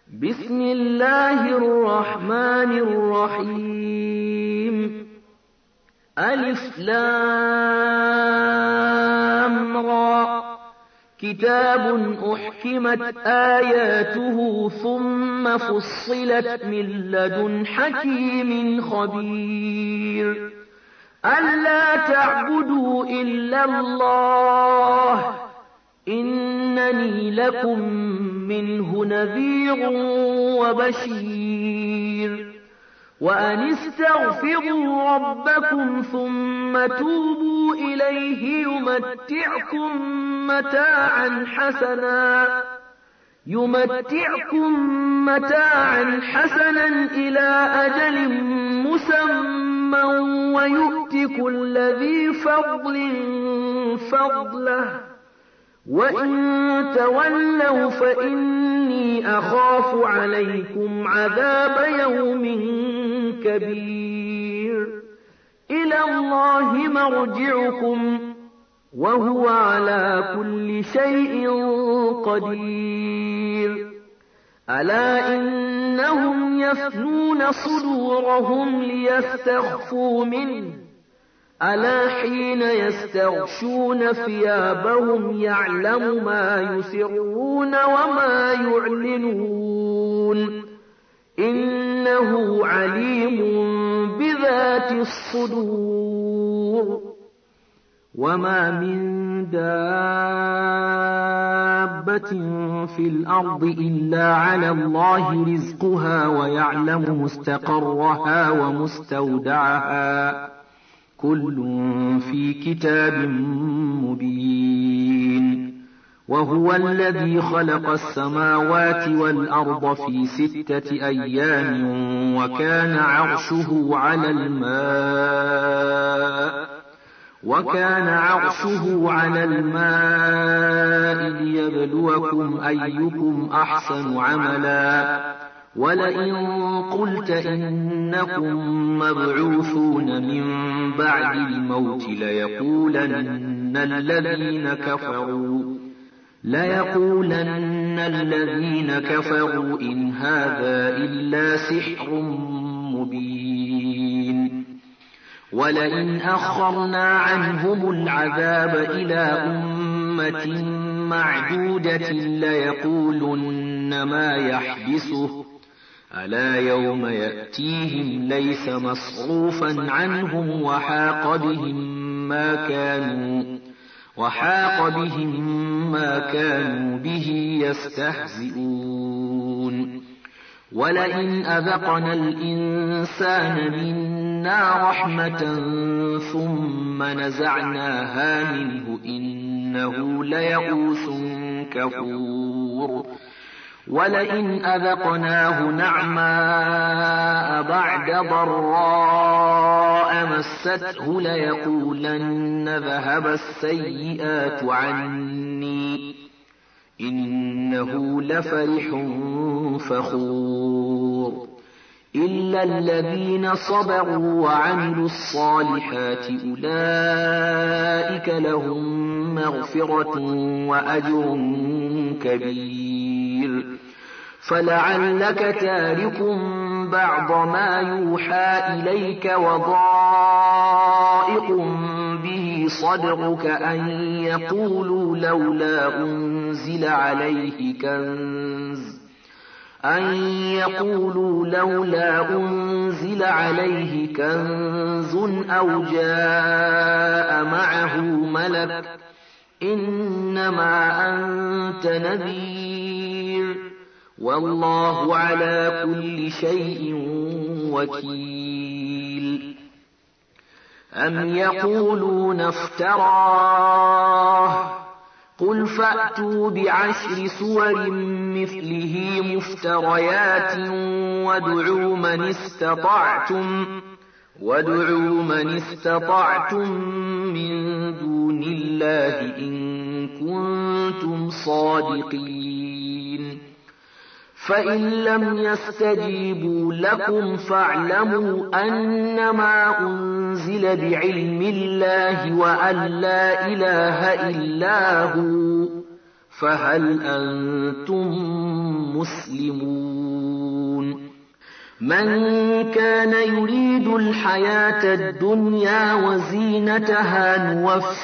بسم الله الرحمن الرحيم ألف لام را كتاب أحكمت آياته ثم فصلت من لدن حكيم خبير ألا تعبدوا إلا الله إنني لكم منه نذير وبشير وأن استغفروا ربكم ثم توبوا إليه يمتعكم متاعا حسنا إلى أجل مسمى ويؤت كل ذي فضل فضله وإن تولوا فإني أخاف عليكم عذاب يوم كبير إلى الله مرجعكم وهو على كل شيء قدير ألا إنهم يثنون صدورهم ليستخفوا منه ألا حين يستغشون ثيابهم يعلم ما يسرون وما يعلنون إنه عليم بذات الصدور وما من دابة في الأرض إلا على الله رزقها ويعلم مستقرها ومستودعها كل في كتاب مبين وهو الذي خلق السماوات والأرض في 6 أيام وكان عرشه على الماء ليبلوكم أيكم أحسن عملا ولئن قلت إنكم مبعوثون من بعد الموت ليقولن الذين كفروا إن هذا إلا سحر مبين ولئن أخرنا عنهم العذاب إلى أمة معدودة ليقولن ما يحبسه ألا يوم يأتيهم ليس مصروفا عنهم وحاق بهم ما كانوا به يستهزئون ولئن أذقنا الإنسان منا رحمة ثم نزعناها منه إنه ليئوس كفور ولئن أذقناه نعماء بعد ضراء مسته ليقولن ذهب السيئات عني إنه لفرح فخور إلا الذين صبروا وعملوا الصالحات أولئك لهم مغفرة وأجر كبير فلعلك تارك بعض ما يوحى إليك وضائق به صدرك أن يقولوا لولا أنزل عليه كنز أو جاء معه ملك إنما أنت نذير والله على كل شيء وكيل أم يقولون افتراه قل فأتوا ب10 سور مثله مفتريات وادعوا من استطعتم من دون الله إن كنتم صادقين فإن لم يستجيبوا لكم فاعلموا أنما أنزل بعلم الله وأن لا إله إلا هو فهل أنتم مسلمون؟ من كان يريد الحياة الدنيا وزينتها نوف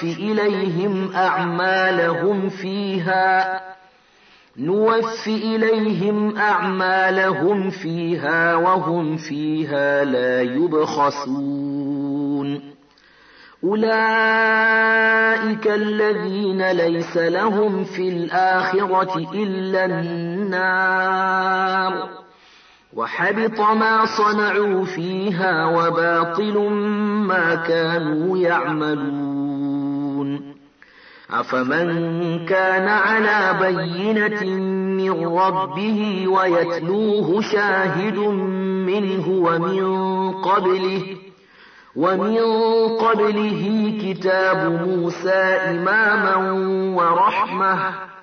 إليهم أعمالهم فيها وهم فيها لا يبخسون. أولئك الذين ليس لهم في الآخرة إلا النار، وحبط ما صنعوا فيها وباطل ما كانوا يعملون. أفمن كان على بينة من ربه ويتلوه شاهد منه ومن قبله كتاب موسى إماما ورحمة،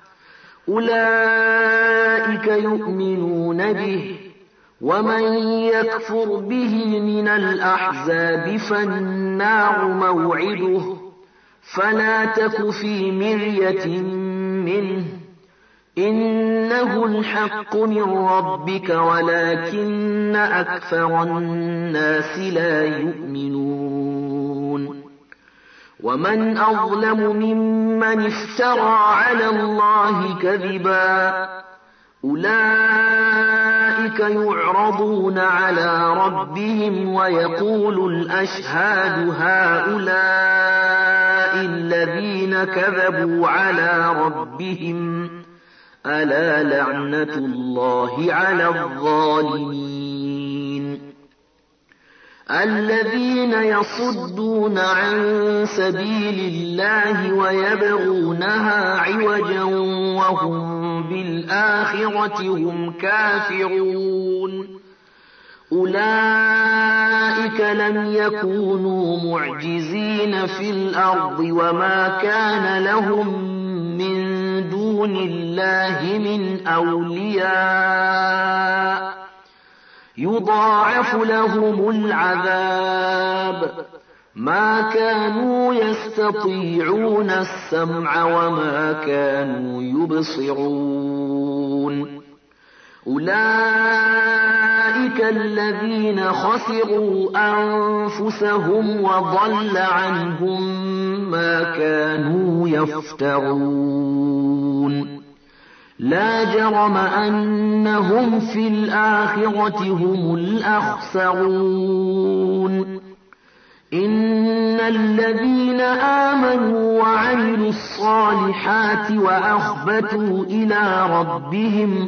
أولئك يؤمنون به. ومن يكفر به من الأحزاب فالنار موعده، فلا تك في مرية منه، إنه الحق من ربك ولكن أكثر الناس لا يؤمنون. ومن أظلم ممن افترى على الله كذبا، أولئك يعرضون على ربهم ويقول الأشهاد هؤلاء الذين كذبوا على ربهم، ألا لعنة الله على الظالمين. الذين يصدون عن سبيل الله ويبغونها عوجا وهم بالآخرة هم كافرون، أولئك لم يكونوا معجزين في الأرض وما كان لهم من دون الله من أولياء، يضاعف لهم العذاب، ما كانوا يستطيعون السمع وما كانوا يبصرون. أولئك الذين خسروا أنفسهم وضل عنهم ما كانوا يفترون. لا جرم أنهم في الآخرة هم الأخسرون. إن الذين آمنوا وعملوا الصالحات وأخبتوا إلى ربهم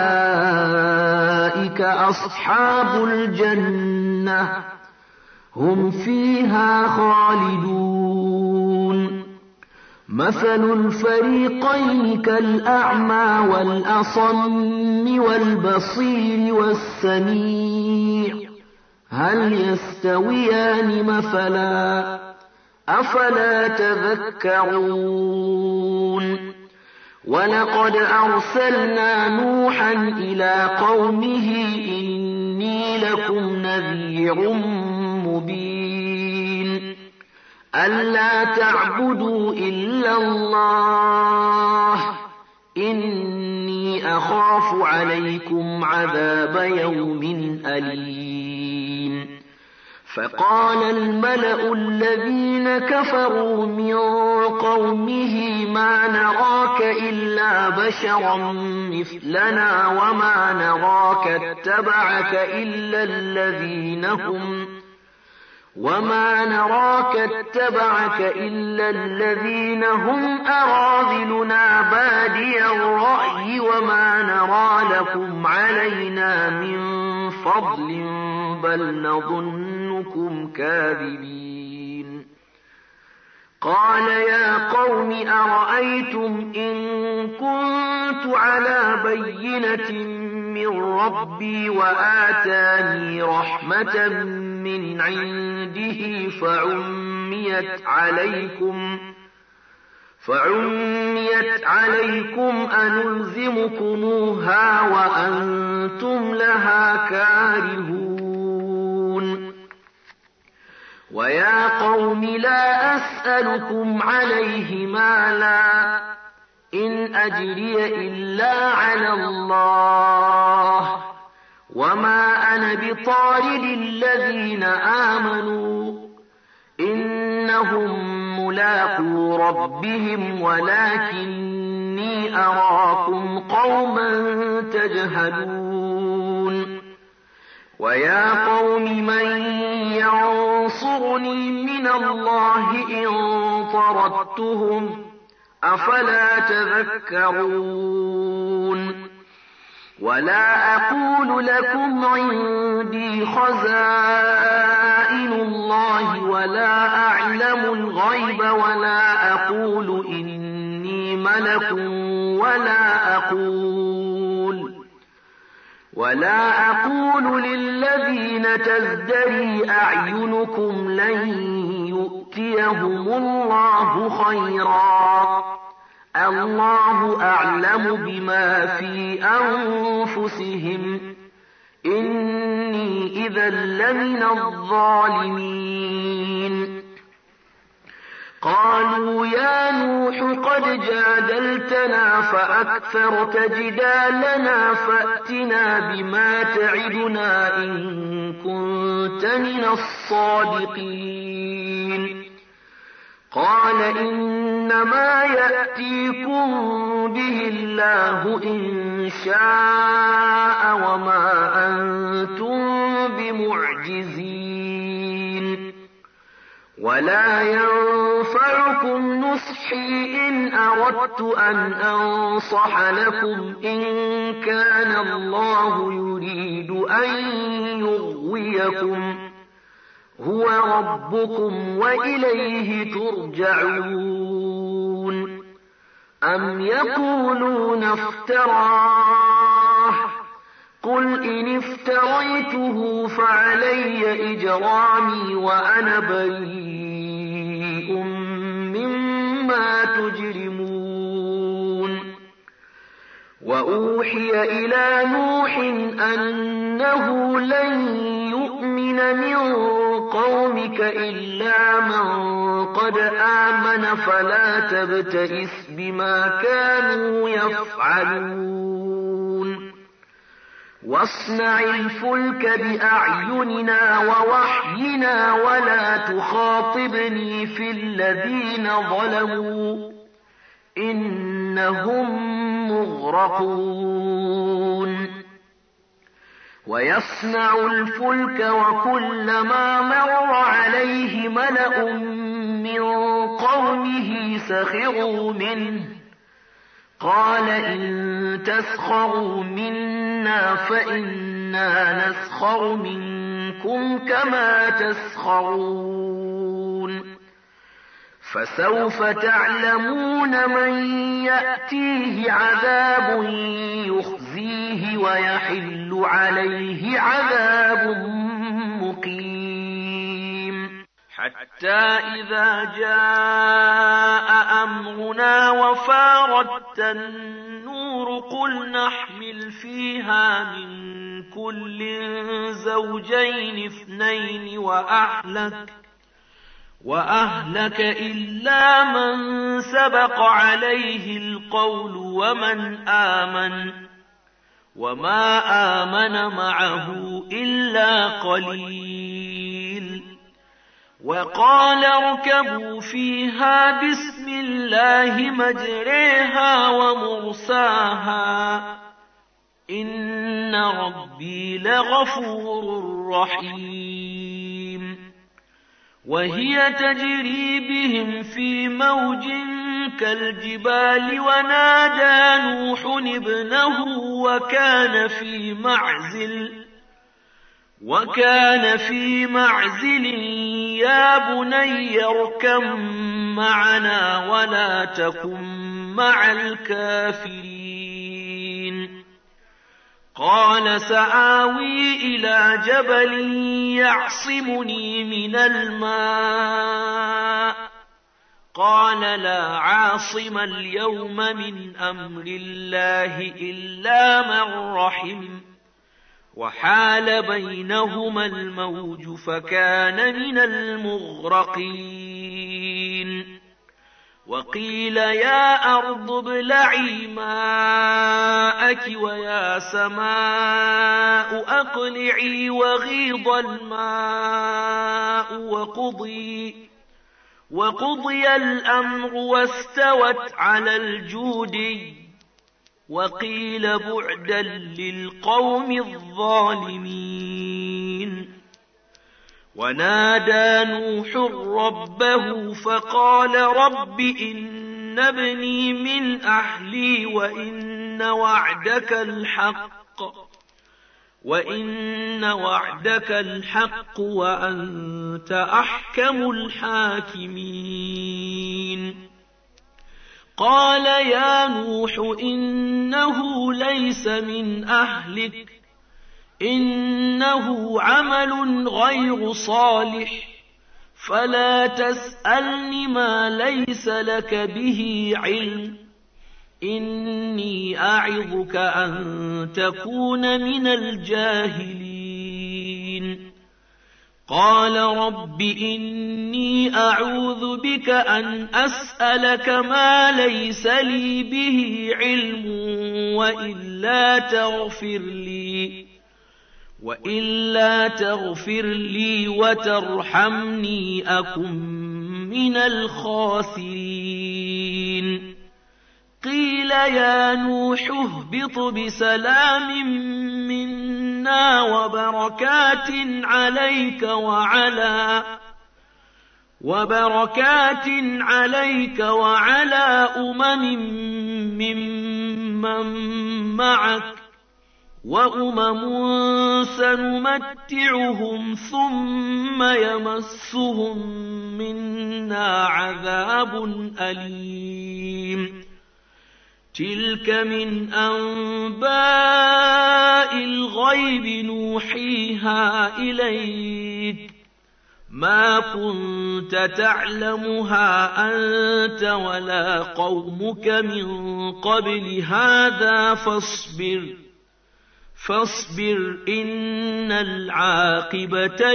أولئك أصحاب الجنة، هم فيها خالدون. مثل الفريقين كالأعمى والأصم والبصير والسميع، هل يستويان مثلا؟ أفلا تذكرون؟ ولقد أرسلنا نوحا إلى قومه إني لكم نذير مبين، ألا تعبدوا إلا الله، إني أخاف عليكم عذاب يوم أليم. فقال الملأ الذين كفروا من قومه ما نراك إلا بشرا مثلنا وما نراك اتبعك إلا الذين هم أراذلنا بادي الرأي وما نرى لكم علينا من فضل بل نظنكم كاذبين. قال يا قوم أرأيتم إن كنت على بينة من ربي وآتاني رحمة من عنده فعميت عليكم أنلزمكموها وأنتم لها كارهون. ويا قوم لا أسألكم عليه مالا إن أجري إلا على الله وما أنا بطارد الذين آمنوا إنهم ملاقو ربهم ولكني أراكم قوما تجهلون ويا قوم من ينصرني من الله إن طردتهم أفلا تذكرون ولا أقول لكم عندي خزائن الله ولا أعلم الغيب ولا أقول إني ملك ولا أقول للذين تزدري أعينكم لن يؤتيهم الله خيرا الله أعلم بما في أنفسهم إني إذا لمن الظالمين قالوا يا نوح قد جادلتنا فأكثرت جدالنا فأتنا بما تعدنا إن كنت من الصادقين قال إنما يأتيكم به الله إن شاء وما أنتم بمعجزين ولا ينفعكم نصحي إن أردت أن أنصح لكم إن كان الله يريد أن يغويكم هو ربكم وإليه ترجعون أم يقولون افتراه قل إن افتريته فعلي إجرامي وأنا بريء مما تجرمون وأوحي إلى نوح أنه لن يؤمن من قومك إلا من قد آمن فلا تبتئس بما كانوا يفعلون واصنع الفلك بأعيننا ووحينا ولا تخاطبني في الذين ظلموا إنهم مغرقون ويصنع الفلك وكلما مر عليه ملأ من قومه سخروا منه قال إن تسخروا منا فإنا نسخر منكم كما تسخرون فسوف تعلمون من يأتيه عذاب يخزيه ويحل عليه عذاب مقيم حتى إذا جاء أمرنا وفارت النور قل نحمل فيها من كل زوجين اثنين وأهلك إلا من سبق عليه القول وما آمن معه إلا قليل وقال اركبوا فيها بسم الله مجريها ومرساها إن ربي لغفور رحيم وهي تجري بهم في موج كالجبال ونادى نوح ابنه وكان في معزل يا بني اركب معنا ولا تكن مع الكافرين قال سآوي إلى جبل يعصمني من الماء قال لا عاصم اليوم من أمر الله إلا من رحم وحال بينهما الموج فكان من المغرقين وقيل يا أرض ابلعي ماءك ويا سماء أقلعي وغيض الماء وقضي الأمر واستوت على الجودي وقيل بعدا للقوم الظالمين. ونادى نوح ربه فقال رب إن ابني من أهلي وإن وعدك الحق وأنت أحكم الحاكمين. قال يا نوح إنه ليس من أهلك إنه عمل غير صالح فلا تسألني ما ليس لك به علم إني أعظك أن تكون من الجاهلين. قال رب إني أعوذ بك أن أسألك ما ليس لي به علم وإلا تغفر لي وترحمني أكن من الخاسرين. قيل يا نوح اهبط بسلام منا وبركات عليك وعلى ممن معك وأمم سنمتعهم ثم يمسهم منا عذاب أليم. تلك من أنباء الغيب نوحيها إليك ما كنت تعلمها أنت ولا قومك من قبل هذا فاصبر إن العاقبة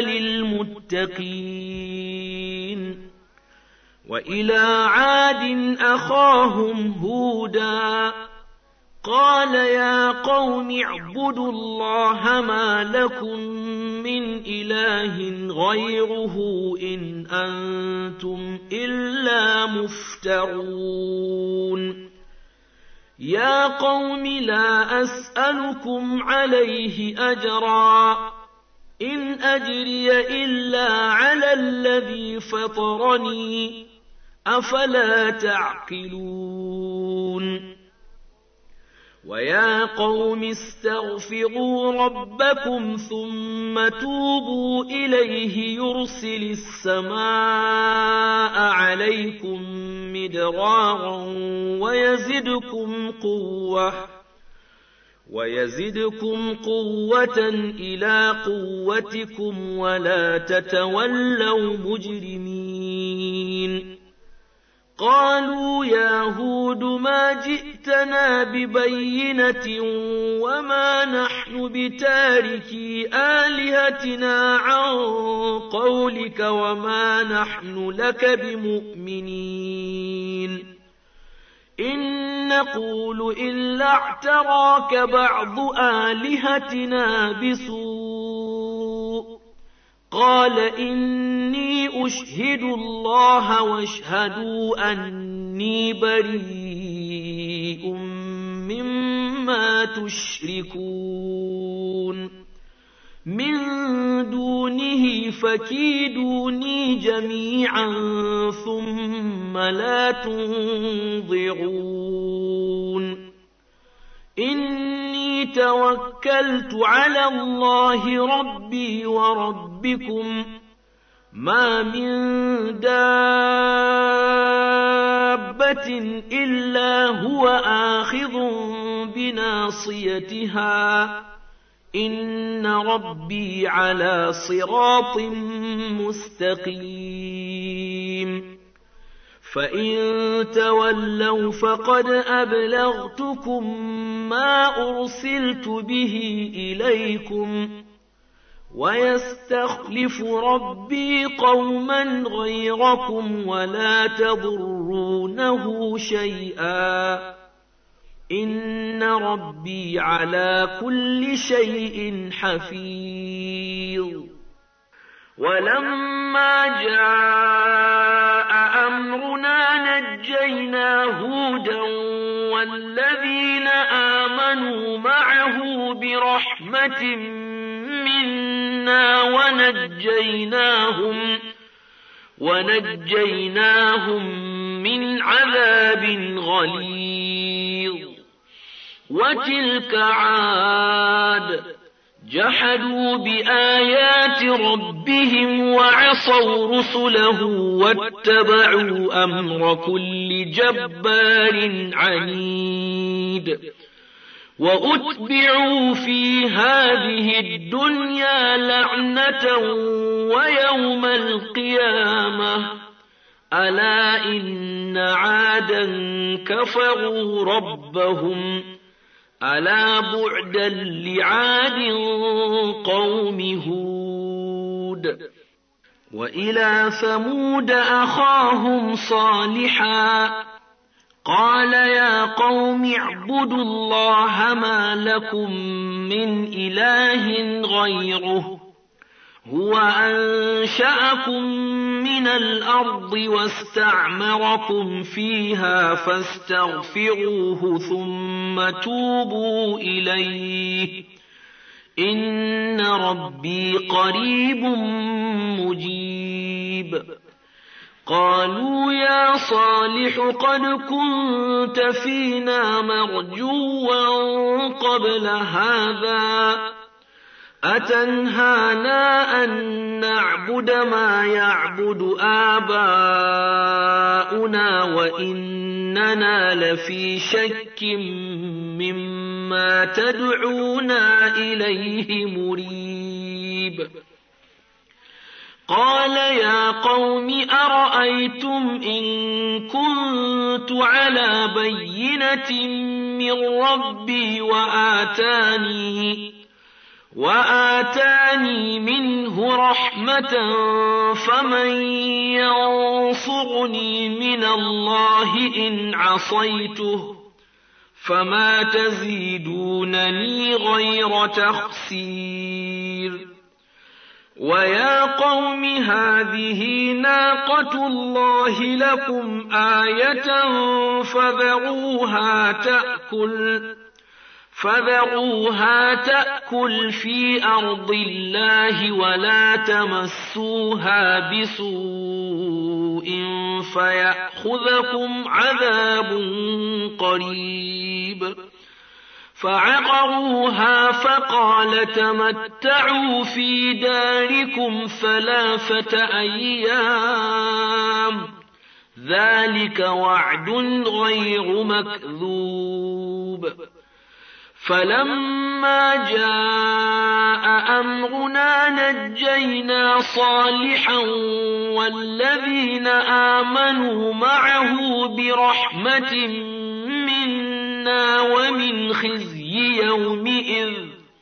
للمتقين. وإلى عاد أخاهم هودا قال يا قوم اعبدوا الله ما لكم من إله غيره إن أنتم إلا مفترون. يا قوم لا أسألكم عليه أجرا إن أجري إلا على الذي فطرني أفلا تعقلون. ويا قوم استغفروا ربكم ثم توبوا إليه يرسل السماء عليكم مدرارا ويزدكم قوة إلى قوتكم ولا تتولوا مجرمين. قالوا يا هود ما جئتنا ببينة وما نحن بتاركي آلهتنا عن قولك وما نحن لك بمؤمنين إن نقول إلا اعتراك بعض آلهتنا بسوء. قال إني أشهد الله واشهدوا أني بريء مما تشركون من دونه فكيدوني جميعا ثم لا تنظرون. إني توكلت على الله ربي وربكم ما من دابة إلا هو آخذ بناصيتها إن ربي على صراط مستقيم. فإن تولوا فقد أبلغتكم ما أرسلت به إليكم ويستخلف ربي قوما غيركم ولا تضرونه شيئا إن ربي على كل شيء حفيظ. ولما جاء أمرنا نجينا هودا والذين آمنوا معه برحمة منا ونجيناهم من عذاب غليظ. وتلك عاد جحدوا بآيات ربهم وعصوا رسله واتبعوا أمر كل جبار عنيد. وأتبعوا في هذه الدنيا لعنة ويوم القيامة ألا إن عادا كفروا ربهم ألا بعدا لعاد قوم هود. وإلى ثمود أخاهم صالحا قال يا قوم اعبدوا الله ما لكم من إله غيره هو أنشأكم من الأرض واستعمركم فيها فاستغفروه ثم توبوا إليه إن ربي قريب مجيب. قالوا يا صالح قد كنت فينا مرجوا قبل هذا أتنهانا أن نعبد ما يعبد آباؤنا وإننا لفي شك مما تدعونا إليه مريب. قال يا قوم أرأيتم إن كنت على بينة من ربي وآتاني منه رحمة فمن ينصرني من الله إن عصيته فما تزيدونني غير تخسير. ويا قوم هذه ناقة الله لكم آية فذروها تأكل في أرض الله ولا تمسوها بسوء فيأخذكم عذاب قريب. فعقروها فقال تمتعوا في داركم 3 أيام ذلك وعد غير مكذوب. فلما جاء أمرنا نجينا صالحا والذين آمنوا معه برحمة منا ومن خزي يومئذ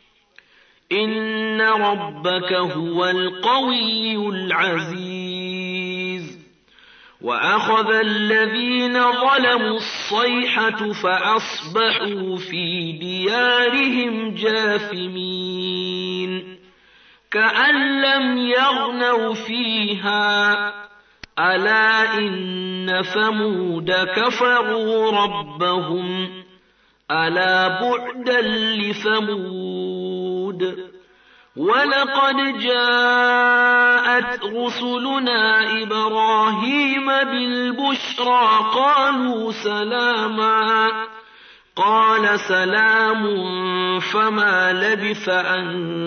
إن ربك هو القوي العزيز. وأخذ الذين ظلموا الصيحة فأصبحوا في ديارهم جاثمين كأن لم يغنوا فيها ألا إن ثمود كفروا ربهم ألا بعدا لثمود. ولقد جاءت رسلنا إبراهيم بالبشرى قالوا سلاما قال سلام فما لبث أن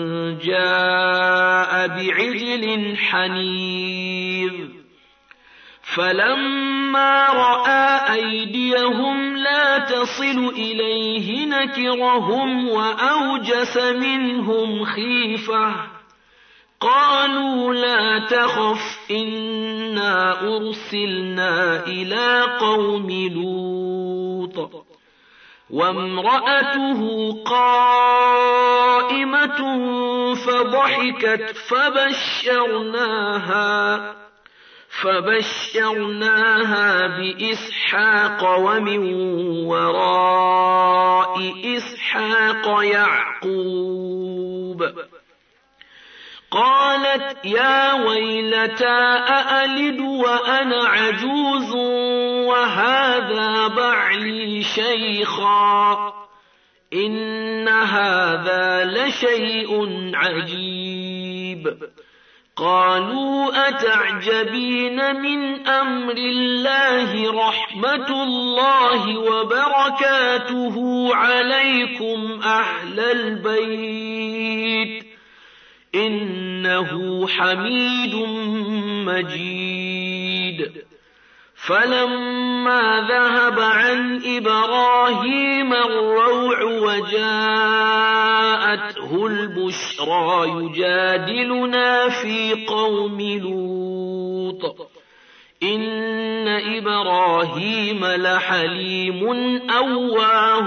جاء بعجل حنيذ. فلما رأى أيديهم لا تصل إليه نكرهم وأوجس منهم خيفة قالوا لا تخف إنا أرسلنا إلى قوم لوط وامرأته قائمة فضحكت فبشرناها بإسحاق ومن وراء إسحاق يعقوب. قالت يا ويلتى أألد وأنا عجوز وهذا بعلي شيخا إن هذا لشيء عجيب. قالوا أتعجبين من أمر الله رحمة الله وبركاته عليكم أهل البيت إنه حميد مجيد. فلما ذهب عن إبراهيم الروع وجاءته البشرى يجادلنا في قوم لوط إن إبراهيم لحليم أواه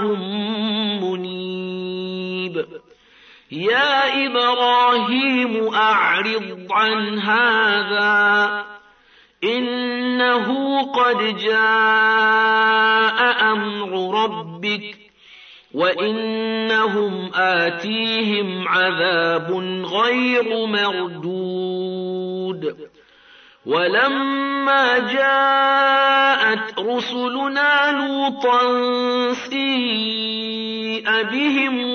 منيب. يا إبراهيم أعرض عن هذا إنه قد جاء أمر ربك وإنهم آتيهم عذاب غير مردود. ولما جاءت رسلنا لوطا سيء بهم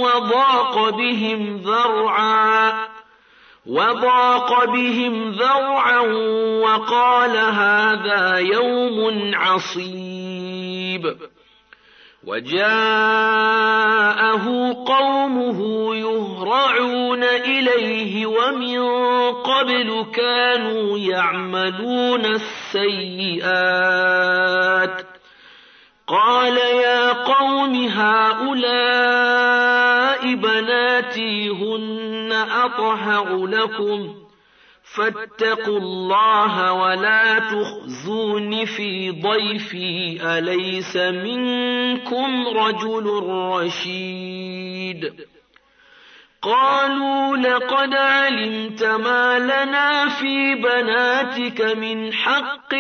وضاق بهم ذرعا وقال هذا يوم عصيب. وجاءه قومه يهرعون إليه ومن قبل كانوا يعملون السيئات. قال يا قوم هؤلاء بناتي هن أطهر لكم فاتقوا الله ولا تخزون في ضيفي أليس منكم رجل رشيد. قالوا لقد علمت ما لنا في بناتك من حق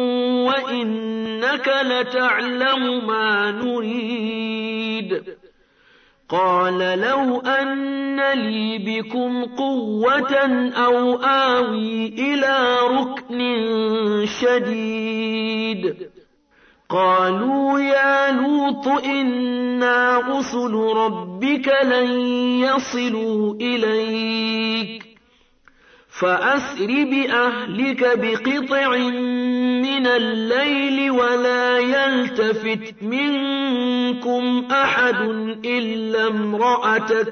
وإنك لتعلم ما نريد. قال لو أن لي بكم قوة أو آوي إلى ركن شديد. قالوا يا لوط إنا رسل ربك لن يصلوا إليك فأسر بأهلك بقطع من الليل ولا يلتفت منكم أحد إلا امرأتك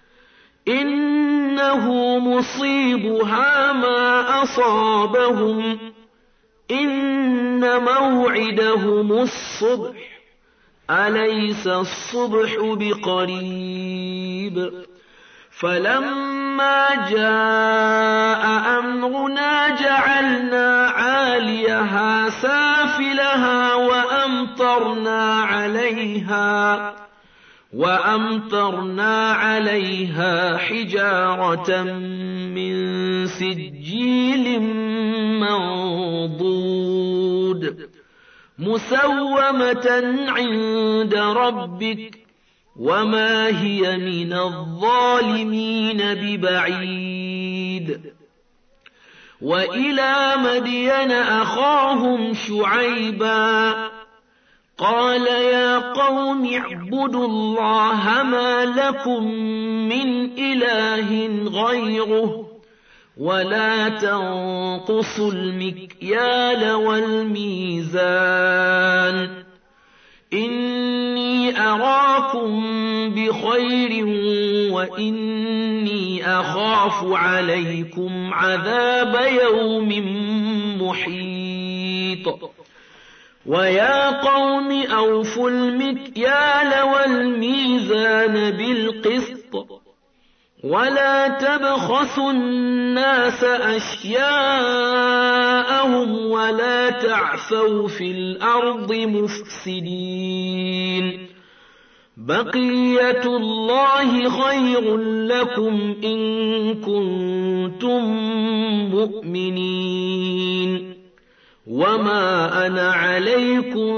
إنه مصيبها ما أصابهم إن موعدهم الصبح أليس الصبح بقريب. فلما جاء أمرنا جعلنا عاليها سافلها وأمطرنا عليها حجارة من سجيل منضود مسومة عند ربك وما هي من الظالمين ببعيد. وإلى مدين أخاهم شعيبا قال يا قوم اعبدوا الله ما لكم من إله غيره ولا تنقصوا المكيال والميزان إني أراكم بخير وإني أخاف عليكم عذاب يوم محيط. ويا قوم أوفوا المكيال والميزان بالقسط ولا تبخسوا الناس أشياءهم ولا تعثوا في الأرض مفسدين بقية الله خير لكم إن كنتم مؤمنين وما أنا عليكم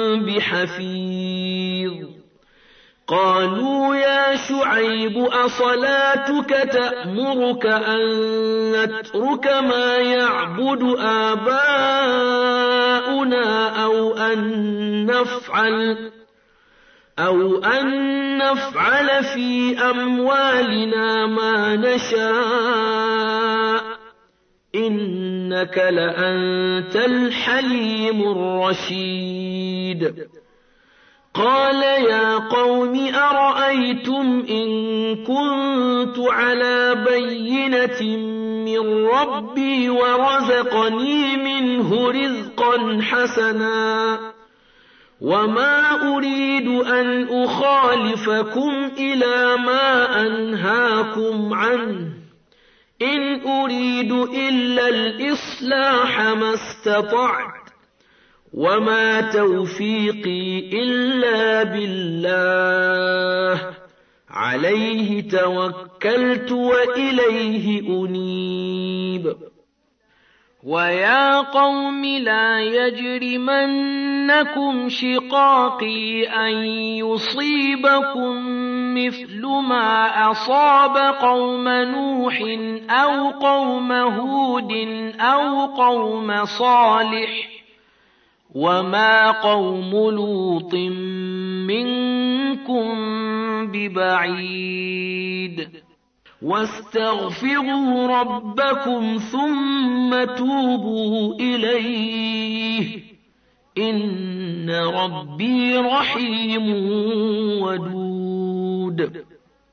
بحفيظ قالوا يا شعيب أصلاتك تأمرك أن نترك ما يعبد آباؤنا أو أن نفعل في أموالنا ما نشاء إنك لأنت الحليم الرشيد قال يا قوم أرأيتم إن كنت على بينة من ربي ورزقني منه رزقا حسنا وما أريد أن أخالفكم إلى ما أنهاكم عنه إن أريد إلا الإصلاح ما استطعت وما توفيقي إلا بالله عليه توكلت وإليه أنيب ويا قوم لا يجرمنكم شقاقي أن يصيبكم مثل ما أصاب قوم نوح أو قوم هود أو قوم صالح وما قوم لوط منكم ببعيد واستغفروا ربكم ثم توبوا إليه إن ربي رحيم ودود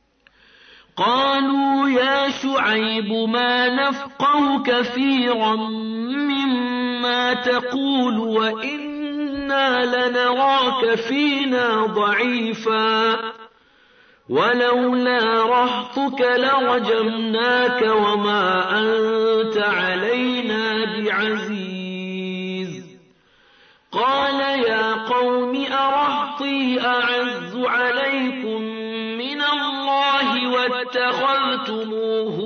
قالوا يا شعيب ما نفقه كثيرا مما تقول وإنا لنراك فينا ضعيفا ولولا رهطك لرجمناك وما أنت علينا بعزيز قال يا قوم أرهطي أعز عليكم من الله واتخذتموه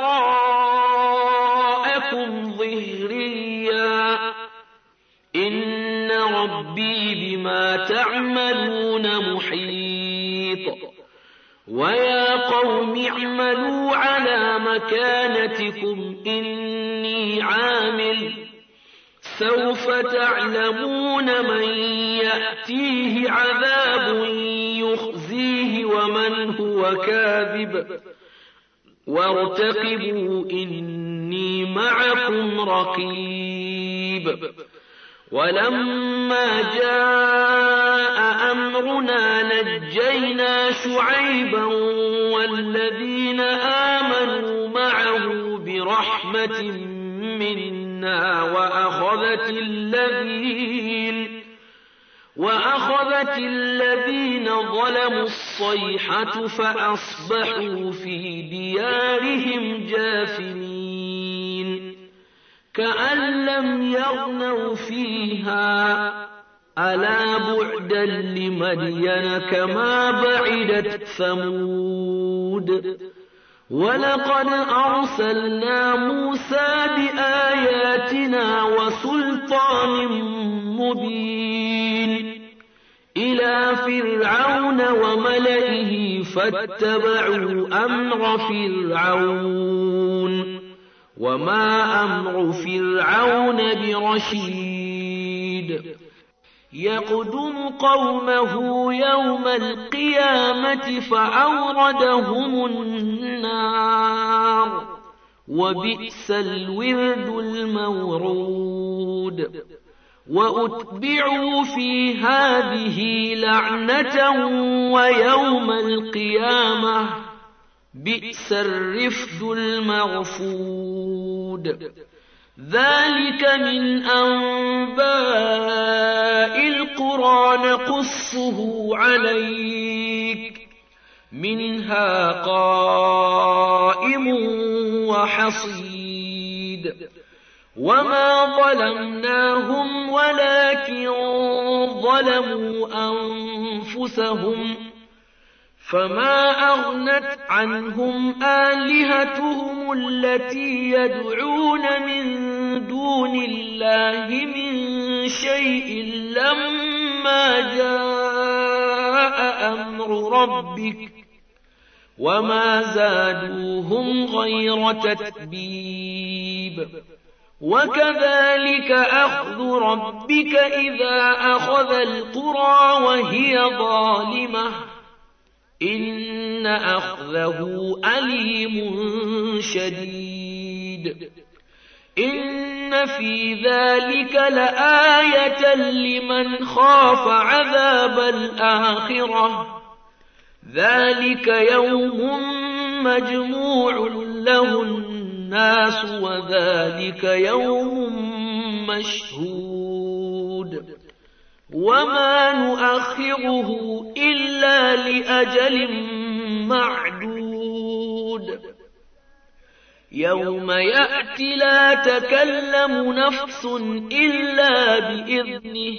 وراءكم ظهريا إن ربي بما تعملون محيط ويا قوم اعملوا على مكانتكم إني عامل سوف تعلمون من يأتيه عذاب يخزيه ومن هو كاذب وارتقبوا إني معكم رقيب ولما جاء أمرنا نجينا شعيبا والذين آمنوا معه برحمة منا وأخذت الذين ظلموا الصيحة فأصبحوا في ديارهم جاثمين كأن لم يغنوا فيها ألا بعدا لمدين كما بعدت ثمود ولقد أرسلنا موسى بآياتنا وسلطان مبين إلى فرعون وملئه فاتبعوا أمر فرعون وما أمر فرعون برشيد يقدم قومه يوم القيامة فأوردهم النار وبئس الورد المورود وأتبعوا في هذه لعنة ويوم القيامة بئس الرفد المرفود ذلك من أنباء القرى نقصه عليك منها قائم وحصيد وما ظلمناهم ولكن ظلموا أنفسهم فما أغنت عنهم آلهتهم التي يدعون من دون الله من شيء لما جاء أمر ربك وما زادوهم غير تتبيب وكذلك أخذ ربك إذا أخذ القرى وهي ظالمة إن أخذه أليم شديد إن في ذلك لآية لمن خاف عذاب الآخرة ذلك يوم مجموع له الناس وذلك يوم مشهود وما نؤخره إلا لأجل معدود يوم يأتي لا تكلم نفس إلا بإذنه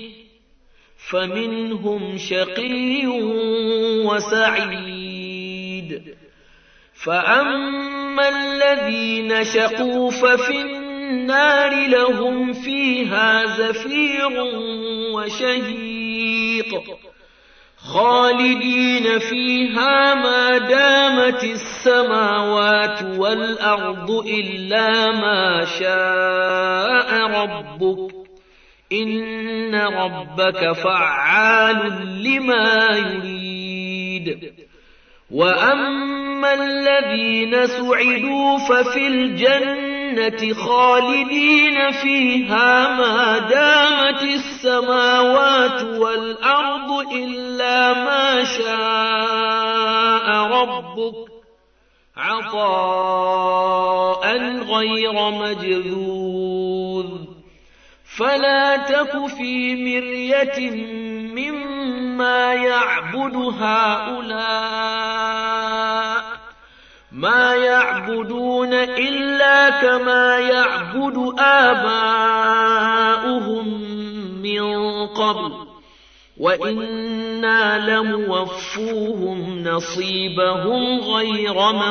فمنهم شقي وسعيد فأما الذين شقوا ففي النار لهم فيها زفير وشهيق خالدين فيها ما دامت السماوات والأرض إلا ما شاء ربك إن ربك فعال لما يريد وأما الذين سعدوا ففي الجنة خالدين فيها ما دامت السماوات والأرض إلا ما شاء ربك عطاء غير مجذوذ فلا تك في مرية مما يعبد هؤلاء ما يعبدون إلا كما يعبد آباؤهم من قبل وإنا لموفوهم نصيبهم غير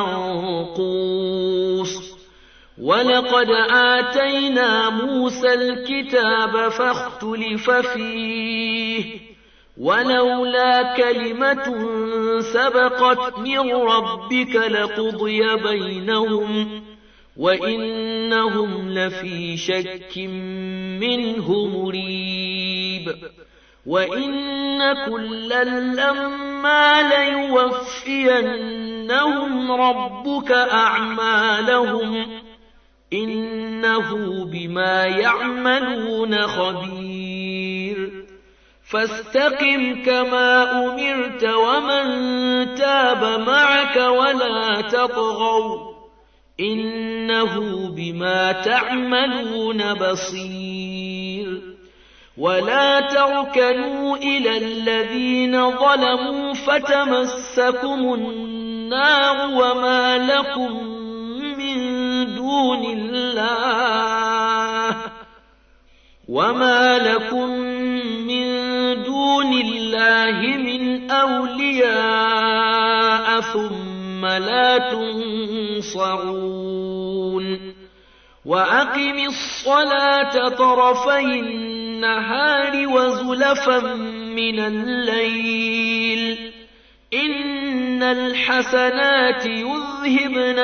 منقوص ولقد آتينا موسى الكتاب فاختلف فيه ولولا كلمة سبقت من ربك لقضي بينهم وإنهم لفي شك منه مريب وإن كلا لما ليوفينهم ربك أعمالهم إنه بما يعملون خبير فاستقم كما أمرت ومن تاب معك ولا تطغوا إنه بما تعملون بصير ولا تركنوا إلى الذين ظلموا فتمسكم النار وما لكم من دون الله من أولياء ثم لا تنصرون وأقم الصلاة طرفي النهار وزلفا من الليل إن الحسنات يذهبن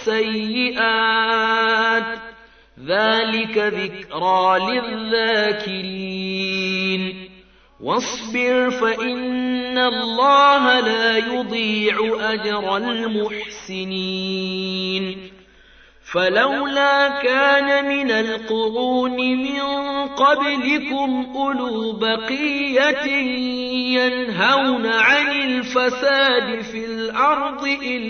السيئات ذلك ذكرى للذاكرين واصبر فإن الله لا يضيع أجر المحسنين فلولا كان من القرون من قبلكم أولو بقية ينهون عن الفساد في الأرض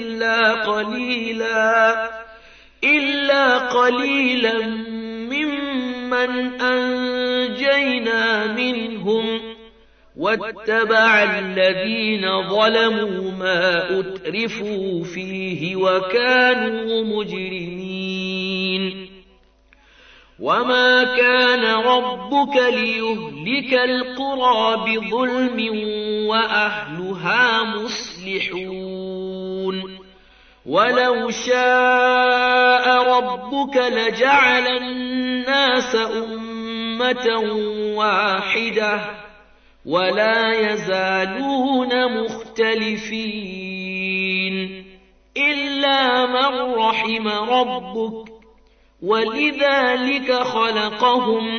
إلا قليلا ممن أنجينا منهم واتبع الذين ظلموا ما أترفوا فيه وكانوا مجرمين وما كان ربك ليهلك القرى بظلم وأهلها مصلحون يصلحون ولو شاء ربك لجعل الناس أمة واحدة ولا يزالون مختلفين إلا من رحم ربك ولذلك خلقهم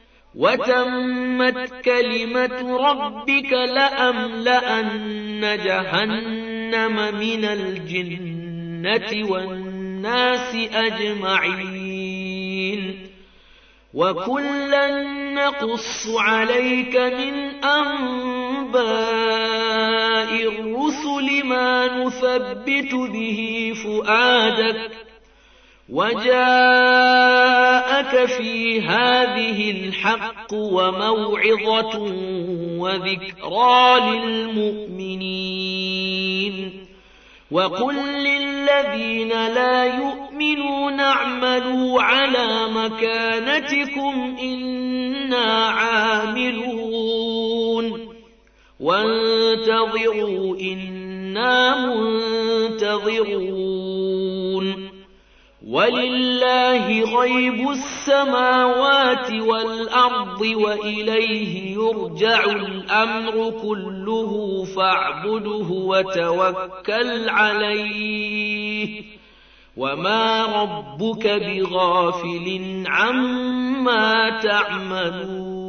وتمت كلمة ربك لأملأن جهنم من الجنة والناس أجمعين وكلا نقص عليك من أنباء الرسل ما نثبت به فؤادك وجاءك في هذه الحق وموعظة وذكرى للمؤمنين وقل للذين لا يؤمنون اعملوا على مكانتكم إنا عاملون وانتظروا إنا منتظرون ولله غيب السماوات والأرض وإليه يرجع الأمر كله فاعبده وتوكل عليه وما ربك بغافل عما تعملون